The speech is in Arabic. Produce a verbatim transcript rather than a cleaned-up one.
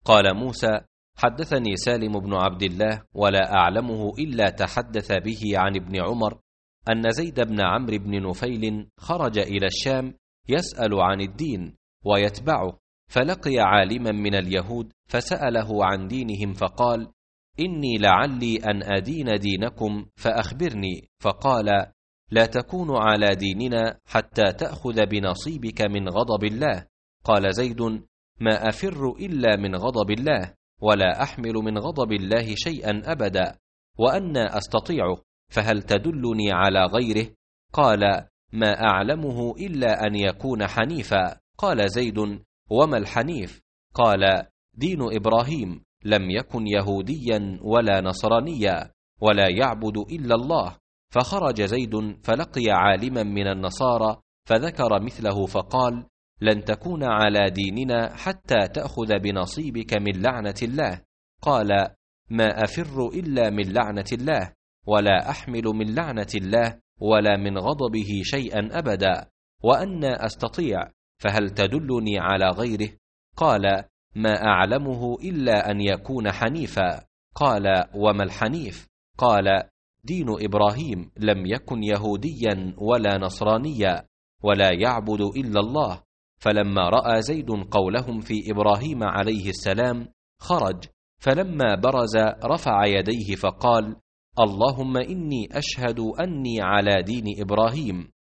قال موسى: حدثني سالم بن عبد الله ولا أعلمه إلا تحدث به عن ابن عمر أن زيد بن عمرو بن نفيل خرج إلى الشام يسأل عن الدين ويتبعه، فلقي عالما من اليهود فسأله عن دينهم فقال: إني لعلي أن أدين دينكم فأخبرني. فقال: لا تكون على ديننا حتى تأخذ بنصيبك من غضب الله. قال زيد: ما أفر إلا من غضب الله، ولا أحمل من غضب الله شيئا أبدا، وأنا أستطيعه، فهل تدلني على غيره؟ قال: ما أعلمه إلا أن يكون حنيفا. قال زيد: وما الحنيف؟ قال: دين إبراهيم، لم يكن يهوديا ولا نصرانيا، ولا يعبد إلا الله. فخرج زيد فلقي عالما من النصارى فذكر مثله فقال: لن تكون على ديننا حتى تأخذ بنصيبك من لعنة الله. قال: ما أفر إلا من لعنة الله، ولا أحمل من لعنة الله ولا من غضبه شيئا أبدا، وأنا أستطيع، فهل تدلني على غيره؟ قال: ما أعلمه إلا أن يكون حنيفا. قال: وما الحنيف؟ قال: دين إبراهيم، لم يكن يهوديا ولا نصرانيا، ولا يعبد إلا الله. فلما رأى زيد قولهم في إبراهيم عليه السلام خرج، فلما برز رفع يديه فقال: اللهم إني أشهد أني على دين إبراهيم.